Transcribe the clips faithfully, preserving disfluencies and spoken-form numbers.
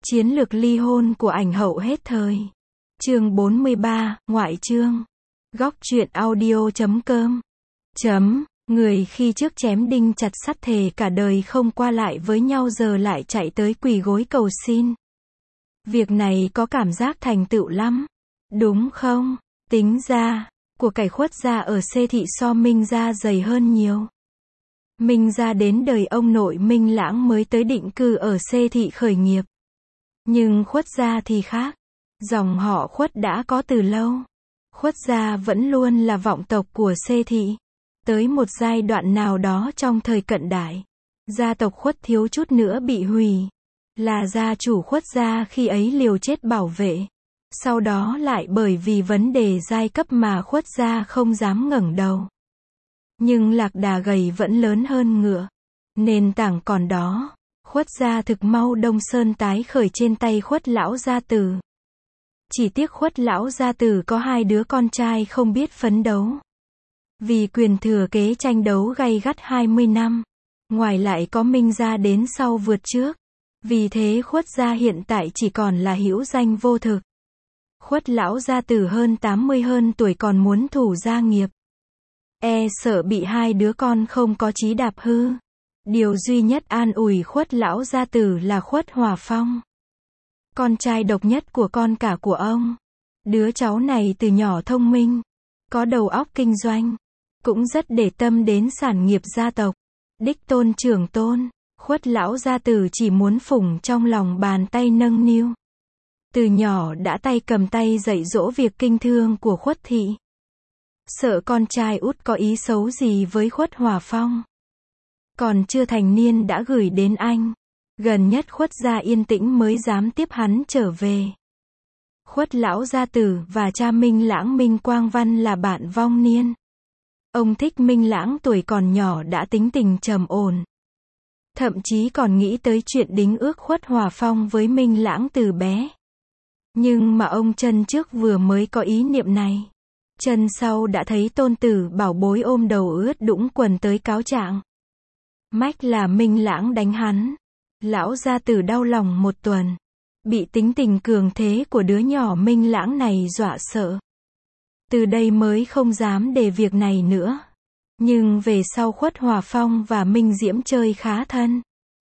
Chiến lược ly hôn của ảnh hậu hết thời. Chương bốn mươi ba, ngoại chương. Góc truyện audio chấm com. Chấm, người khi trước chém đinh chặt sắt thề cả đời không qua lại với nhau giờ lại chạy tới quỳ gối cầu xin. Việc này có cảm giác thành tựu lắm. Đúng không? Tính ra, của cải Khuất gia ở Xê thị so Minh gia dày hơn nhiều. Minh gia đến đời ông nội Minh Lãng mới tới định cư ở Xê thị khởi nghiệp. Nhưng Khuất gia thì khác. Dòng họ Khuất đã có từ lâu. Khuất gia vẫn luôn là vọng tộc của Xê thị. Tới một giai đoạn nào đó trong thời cận đại, gia tộc Khuất thiếu chút nữa bị hủy. Là gia chủ Khuất gia khi ấy liều chết bảo vệ. Sau đó lại bởi vì vấn đề giai cấp mà Khuất gia không dám ngẩng đầu. Nhưng lạc đà gầy vẫn lớn hơn ngựa. Nền tảng còn đó. Khuất gia thực mau Đông Sơn tái khởi trên tay Khuất lão gia tử. Chỉ tiếc Khuất lão gia tử có hai đứa con trai không biết phấn đấu. Vì quyền thừa kế tranh đấu gay gắt hai mươi năm. Ngoài lại có Minh gia đến sau vượt trước. Vì thế Khuất gia hiện tại chỉ còn là hữu danh vô thực. Khuất lão gia tử hơn tám mươi hơn tuổi còn muốn thủ gia nghiệp. E sợ bị hai đứa con không có chí đạp hư. Điều duy nhất an ủi Khuất lão gia tử là Khuất Hòa Phong. Con trai độc nhất của con cả của ông. Đứa cháu này từ nhỏ thông minh. Có đầu óc kinh doanh. Cũng rất để tâm đến sản nghiệp gia tộc. Đích tôn trưởng tôn. Khuất lão gia tử chỉ muốn phụng trong lòng bàn tay nâng niu. Từ nhỏ đã tay cầm tay dạy dỗ việc kinh thương của Khuất thị. Sợ con trai út có ý xấu gì với Khuất Hòa Phong. Còn chưa thành niên đã gửi đến anh. Gần nhất Khuất gia yên tĩnh mới dám tiếp hắn trở về. Khuất lão gia tử và cha Minh Lãng Minh Quang Văn là bạn vong niên. Ông thích Minh Lãng tuổi còn nhỏ đã tính tình trầm ổn. Thậm chí còn nghĩ tới chuyện đính ước Khuất Hòa Phong với Minh Lãng từ bé. Nhưng mà ông chân trước vừa mới có ý niệm này. Chân sau đã thấy tôn tử bảo bối ôm đầu ướt đũng quần tới cáo trạng. Mách là Minh Lãng đánh hắn. Lão gia tử đau lòng một tuần. Bị tính tình cường thế của đứa nhỏ Minh Lãng này dọa sợ. Từ đây mới không dám để việc này nữa. Nhưng về sau Khuất Hòa Phong và Minh Diễm chơi khá thân.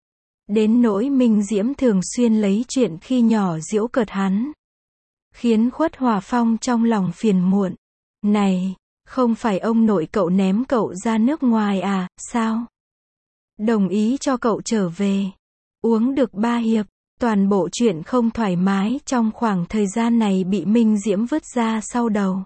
Đến nỗi Minh Diễm thường xuyên lấy chuyện khi nhỏ giễu cợt hắn. Khiến Khuất Hòa Phong trong lòng phiền muộn. Này, không phải ông nội cậu ném cậu ra nước ngoài à, sao? Đồng ý cho cậu trở về. Uống được ba hiệp, toàn bộ chuyện không thoải mái trong khoảng thời gian này bị Minh Diễm vứt ra sau đầu.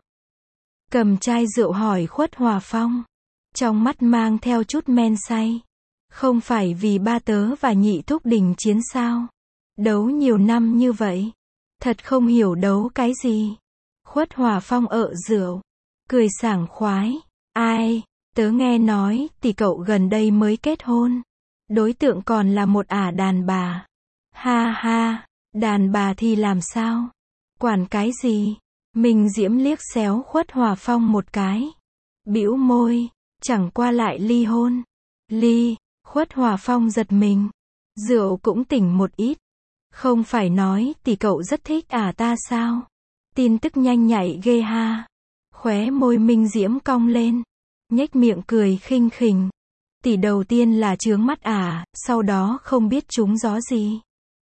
Cầm chai rượu hỏi Khuất Hòa Phong. Trong mắt mang theo chút men say. Không phải vì ba tớ và nhị thúc đình chiến sao? Đấu nhiều năm như vậy. Thật không hiểu đấu cái gì. Khuất Hòa Phong ợ rượu. Cười sảng khoái. Ai, tớ nghe nói tỷ cậu gần đây mới kết hôn. Đối tượng còn là một ả đàn bà. Ha ha, đàn bà thì làm sao? Quản cái gì? Minh Diễm liếc xéo Khuất Hòa Phong một cái. Bĩu môi, chẳng qua lại ly hôn. Ly, Khuất Hòa Phong giật mình. Rượu cũng tỉnh một ít. Không phải nói tỷ cậu rất thích ả ta sao? Tin tức nhanh nhạy ghê ha. Khóe môi Minh Diễm cong lên. Nhếch miệng cười khinh khỉnh. Tỷ đầu tiên là chướng mắt ả, sau đó không biết trúng gió gì.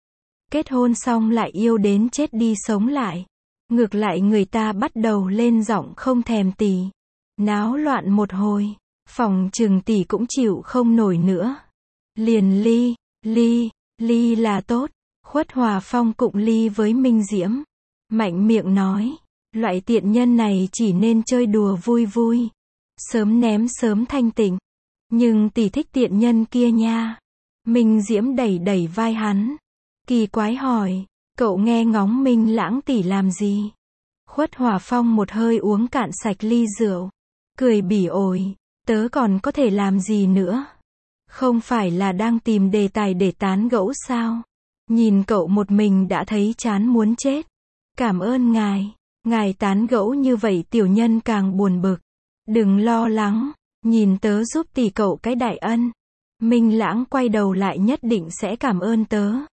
Kết hôn xong lại yêu đến chết đi sống lại. Ngược lại người ta bắt đầu lên giọng không thèm tỷ. Náo loạn một hồi. Phòng trừng tỷ cũng chịu không nổi nữa. Liền ly, ly, ly là tốt. Khuất Hòa Phong cụng ly với Minh Diễm. Mạnh miệng nói. Loại tiện nhân này chỉ nên chơi đùa vui vui. Sớm ném sớm thanh tịnh. Nhưng tỷ thích tiện nhân kia nha. Minh Diễm đẩy đẩy vai hắn. Kỳ quái hỏi. Cậu nghe ngóng Minh Lãng tỷ làm gì? Khuất Hòa Phong một hơi uống cạn sạch ly rượu. Cười bỉ ổi. Tớ còn có thể làm gì nữa? Không phải là đang tìm đề tài để tán gẫu sao? Nhìn cậu một mình đã thấy chán muốn chết. Cảm ơn ngài. Ngài tán gẫu như vậy tiểu nhân càng buồn bực. Đừng lo lắng. Nhìn tớ giúp tỷ cậu cái đại ân. Minh Lãng quay đầu lại nhất định sẽ cảm ơn tớ.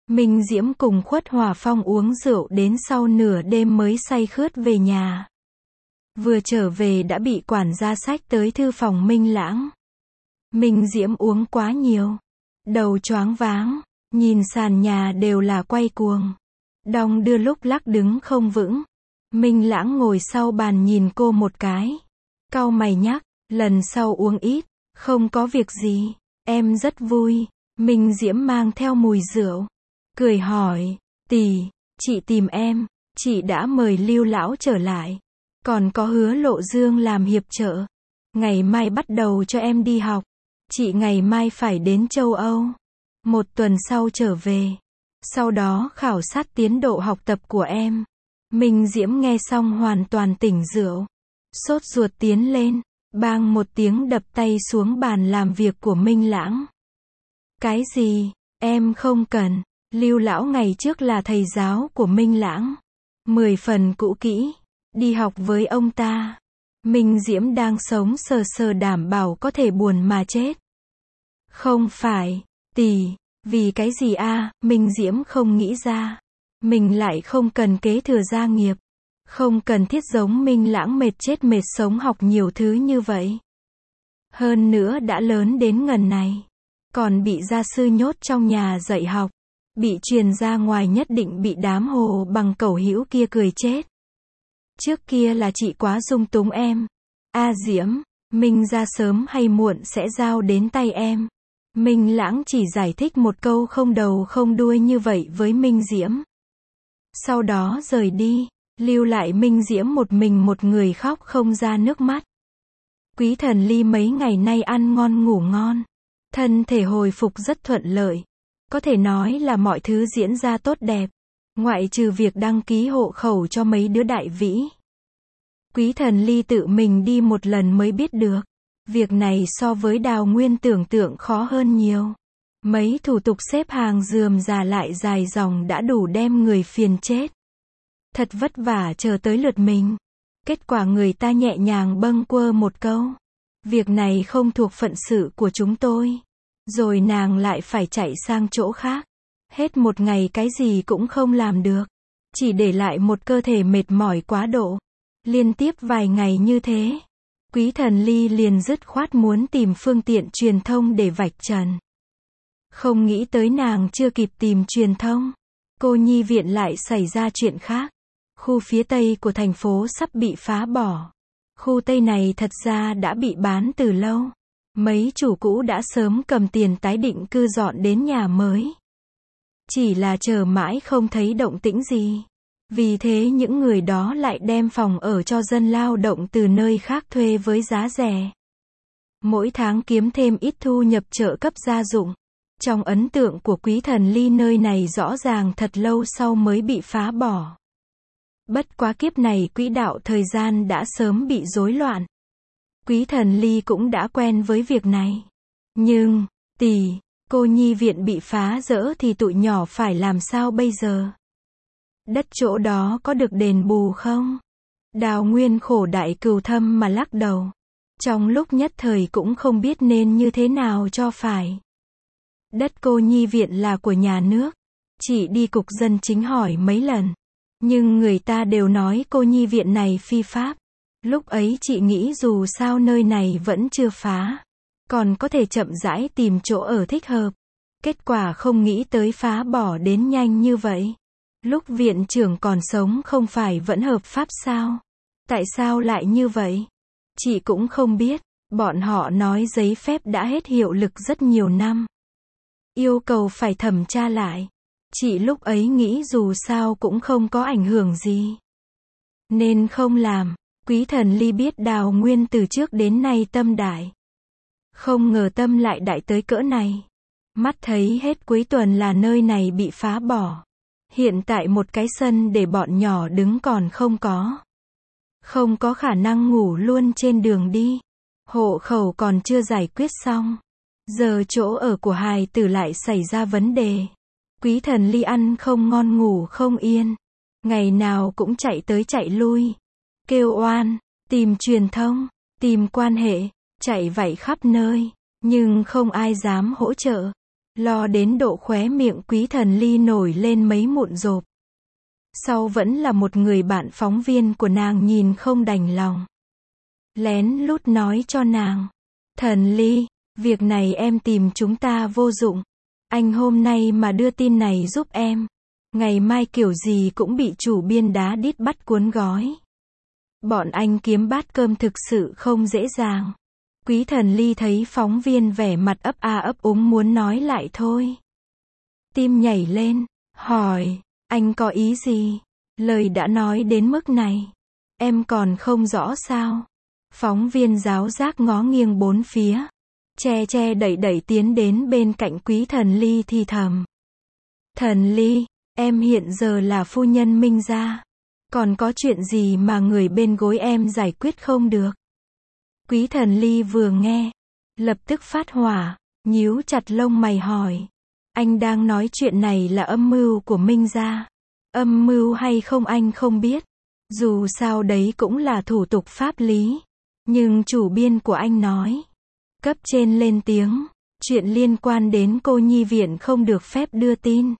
Minh Diễm cùng Khuất Hòa Phong uống rượu đến sau nửa đêm mới say khướt về nhà. Vừa trở về đã bị quản gia xách tới thư phòng Minh Lãng. Minh Diễm uống quá nhiều. Đầu choáng váng, nhìn sàn nhà đều là quay cuồng. Đong đưa lúc lắc đứng không vững. Minh Lãng ngồi sau bàn nhìn cô một cái. Cau mày nhắc, lần sau uống ít, không có việc gì, em rất vui. Minh Diễm mang theo mùi rượu. Cười hỏi, tỷ, chị tìm em, chị đã mời Lưu lão trở lại. Còn có hứa Lộ Dương làm hiệp trợ. Ngày mai bắt đầu cho em đi học. Chị ngày mai phải đến châu Âu. Một tuần sau trở về. Sau đó khảo sát tiến độ học tập của em. Minh Diễm nghe xong hoàn toàn tỉnh rượu. Sốt ruột tiến lên, bang một tiếng đập tay xuống bàn làm việc của Minh Lãng. Cái gì? Em không cần. Lưu lão ngày trước là thầy giáo của Minh Lãng. Mười phần cũ kỹ. Đi học với ông ta. Minh Diễm đang sống sờ sờ đảm bảo có thể buồn mà chết. Không phải, tỷ, vì cái gì a? Minh Diễm không nghĩ ra. Mình lại không cần kế thừa gia nghiệp. Không cần thiết giống Minh Lãng mệt chết mệt sống học nhiều thứ như vậy. Hơn nữa đã lớn đến ngần này. Còn bị gia sư nhốt trong nhà dạy học. Bị truyền ra ngoài nhất định bị đám hồ bằng cẩu hữu kia cười chết. Trước kia là chị quá dung túng em. A Diễm, Minh ra sớm hay muộn sẽ giao đến tay em. Minh Lãng chỉ giải thích một câu không đầu không đuôi như vậy với Minh Diễm. Sau đó rời đi, lưu lại Minh Diễm một mình một người khóc không ra nước mắt. Quý Thần Ly mấy ngày nay ăn ngon ngủ ngon. Thân thể hồi phục rất thuận lợi. Có thể nói là mọi thứ diễn ra tốt đẹp. Ngoại trừ việc đăng ký hộ khẩu cho mấy đứa đại vĩ. Quý Thần Ly tự mình đi một lần mới biết được. Việc này so với Đào Nguyên tưởng tượng khó hơn nhiều. Mấy thủ tục xếp hàng rườm rà lại dài dòng đã đủ đem người phiền chết. Thật vất vả chờ tới lượt mình. Kết quả người ta nhẹ nhàng bâng quơ một câu. Việc này không thuộc phận sự của chúng tôi. Rồi nàng lại phải chạy sang chỗ khác. Hết một ngày cái gì cũng không làm được. Chỉ để lại một cơ thể mệt mỏi quá độ. Liên tiếp vài ngày như thế. Quý Thần Ly liền dứt khoát muốn tìm phương tiện truyền thông để vạch trần. Không nghĩ tới nàng chưa kịp tìm truyền thông. Cô nhi viện lại xảy ra chuyện khác. Khu phía tây của thành phố sắp bị phá bỏ. Khu tây này thật ra đã bị bán từ lâu. Mấy chủ cũ đã sớm cầm tiền tái định cư dọn đến nhà mới. Chỉ là chờ mãi không thấy động tĩnh gì. Vì thế những người đó lại đem phòng ở cho dân lao động từ nơi khác thuê với giá rẻ. Mỗi tháng kiếm thêm ít thu nhập trợ cấp gia dụng. Trong ấn tượng của Quý Thần Ly nơi này rõ ràng thật lâu sau mới bị phá bỏ. Bất quá kiếp này quỹ đạo thời gian đã sớm bị rối loạn. Quý Thần Ly cũng đã quen với việc này. Nhưng, tỷ, cô nhi viện bị phá rỡ thì tụi nhỏ phải làm sao bây giờ? Đất chỗ đó có được đền bù không? Đào Nguyên khổ đại cừu thâm mà lắc đầu. Trong lúc nhất thời cũng không biết nên như thế nào cho phải. Đất cô nhi viện là của nhà nước. Chị đi cục dân chính hỏi mấy lần. Nhưng người ta đều nói cô nhi viện này phi pháp. Lúc ấy chị nghĩ dù sao nơi này vẫn chưa phá. Còn có thể chậm rãi tìm chỗ ở thích hợp. Kết quả không nghĩ tới phá bỏ đến nhanh như vậy. Lúc viện trưởng còn sống không phải vẫn hợp pháp sao? Tại sao lại như vậy? Chị cũng không biết. Bọn họ nói giấy phép đã hết hiệu lực rất nhiều năm. Yêu cầu phải thẩm tra lại. Chị lúc ấy nghĩ dù sao cũng không có ảnh hưởng gì. Nên không làm. Quý Thần Ly biết Đào Nguyên từ trước đến nay tâm đại. Không ngờ tâm lại đại tới cỡ này. Mắt thấy hết cuối tuần là nơi này bị phá bỏ. Hiện tại một cái sân để bọn nhỏ đứng còn không có. Không có khả năng ngủ luôn trên đường đi. Hộ khẩu còn chưa giải quyết xong. Giờ chỗ ở của hài tử lại xảy ra vấn đề. Quý Thần Ly ăn không ngon ngủ không yên. Ngày nào cũng chạy tới chạy lui. Kêu oan, tìm truyền thông, tìm quan hệ, chạy vạy khắp nơi. Nhưng không ai dám hỗ trợ. Lo đến độ khóe miệng Quý Thần Ly nổi lên mấy mụn rộp. Sau vẫn là một người bạn phóng viên của nàng nhìn không đành lòng. Lén lút nói cho nàng. Thần Ly, việc này em tìm chúng ta vô dụng. Anh hôm nay mà đưa tin này giúp em. Ngày mai kiểu gì cũng bị chủ biên đá đít bắt cuốn gói. Bọn anh kiếm bát cơm thực sự không dễ dàng. Quý Thần Ly thấy phóng viên vẻ mặt ấp a ấp úng muốn nói lại thôi. Tim nhảy lên, hỏi, anh có ý gì? Lời đã nói đến mức này. Em còn không rõ sao? Phóng viên giáo giác ngó nghiêng bốn phía. Che che đẩy đẩy tiến đến bên cạnh Quý Thần Ly thì thầm. Thần Ly, em hiện giờ là phu nhân Minh gia. Còn có chuyện gì mà người bên gối em giải quyết không được? Quý Thần Ly vừa nghe, lập tức phát hỏa, nhíu chặt lông mày hỏi. Anh đang nói chuyện này là âm mưu của Minh gia. Âm mưu hay không anh không biết. Dù sao đấy cũng là thủ tục pháp lý. Nhưng chủ biên của anh nói. Cấp trên lên tiếng. Chuyện liên quan đến cô nhi viện không được phép đưa tin.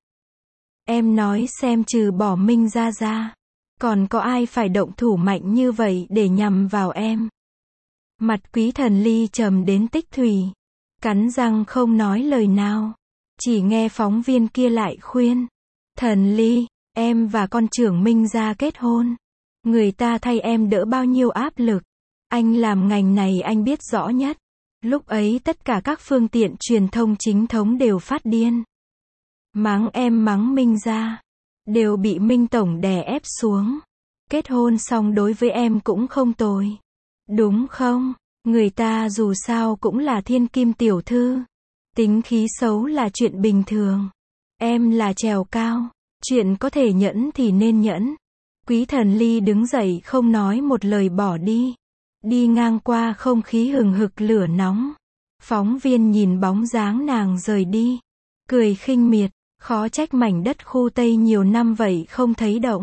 Em nói xem trừ bỏ Minh gia ra. Còn có ai phải động thủ mạnh như vậy để nhằm vào em? Mặt Quý Thần Ly trầm đến tích thủy. Cắn răng không nói lời nào. Chỉ nghe phóng viên kia lại khuyên. Thần Ly, em và con trưởng Minh gia kết hôn. Người ta thay em đỡ bao nhiêu áp lực. Anh làm ngành này anh biết rõ nhất. Lúc ấy tất cả các phương tiện truyền thông chính thống đều phát điên. Mắng em mắng Minh gia. Đều bị Minh Tổng đè ép xuống. Kết hôn xong đối với em cũng không tồi. Đúng không? Người ta dù sao cũng là thiên kim tiểu thư. Tính khí xấu là chuyện bình thường. Em là trèo cao. Chuyện có thể nhẫn thì nên nhẫn. Quý Thần Ly đứng dậy không nói một lời bỏ đi. Đi ngang qua không khí hừng hực lửa nóng. Phóng viên nhìn bóng dáng nàng rời đi. Cười khinh miệt. Khó trách mảnh đất khu Tây nhiều năm vậy không thấy động.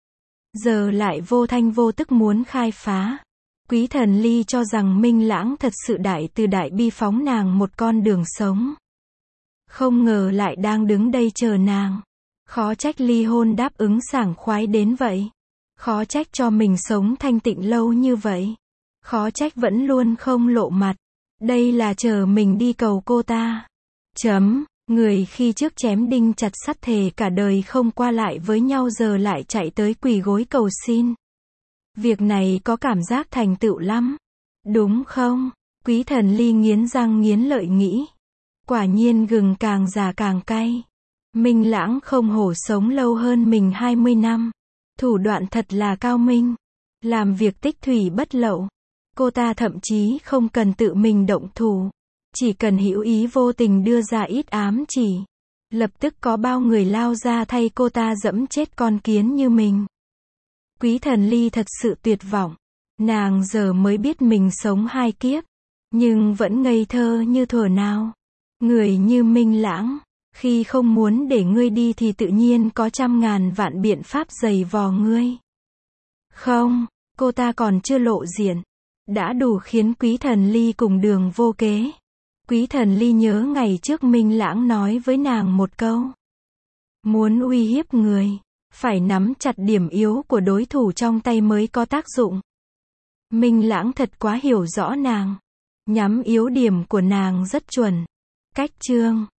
Giờ lại vô thanh vô tức muốn khai phá. Quý Thần Ly cho rằng Minh Lãng thật sự đại từ đại bi phóng nàng một con đường sống. Không ngờ lại đang đứng đây chờ nàng. Khó trách ly hôn đáp ứng sảng khoái đến vậy. Khó trách cho mình sống thanh tịnh lâu như vậy. Khó trách vẫn luôn không lộ mặt. Đây là chờ mình đi cầu cô ta. Chấm. Người khi trước chém đinh chặt sắt thề cả đời không qua lại với nhau giờ lại chạy tới quỳ gối cầu xin. Việc này có cảm giác thành tựu lắm. Đúng không? Quý Thần Ly nghiến răng nghiến lợi nghĩ. Quả nhiên gừng càng già càng cay. Minh Lãng không hổ sống lâu hơn mình hai mươi năm. Thủ đoạn thật là cao minh. Làm việc tích thủy bất lậu. Cô ta thậm chí không cần tự mình động thủ. Chỉ cần hữu ý vô tình đưa ra ít ám chỉ. Lập tức có bao người lao ra thay cô ta dẫm chết con kiến như mình. Quý Thần Ly thật sự tuyệt vọng. Nàng giờ mới biết mình sống hai kiếp. Nhưng vẫn ngây thơ như thuở nào. Người như Minh Lãng. Khi không muốn để ngươi đi thì tự nhiên có trăm ngàn vạn biện pháp giày vò ngươi. Không, cô ta còn chưa lộ diện. Đã đủ khiến Quý Thần Ly cùng đường vô kế. Quý Thần Ly nhớ ngày trước Minh Lãng nói với nàng một câu. Muốn uy hiếp người, phải nắm chặt điểm yếu của đối thủ trong tay mới có tác dụng. Minh Lãng thật quá hiểu rõ nàng. Nhắm yếu điểm của nàng rất chuẩn. Cách chương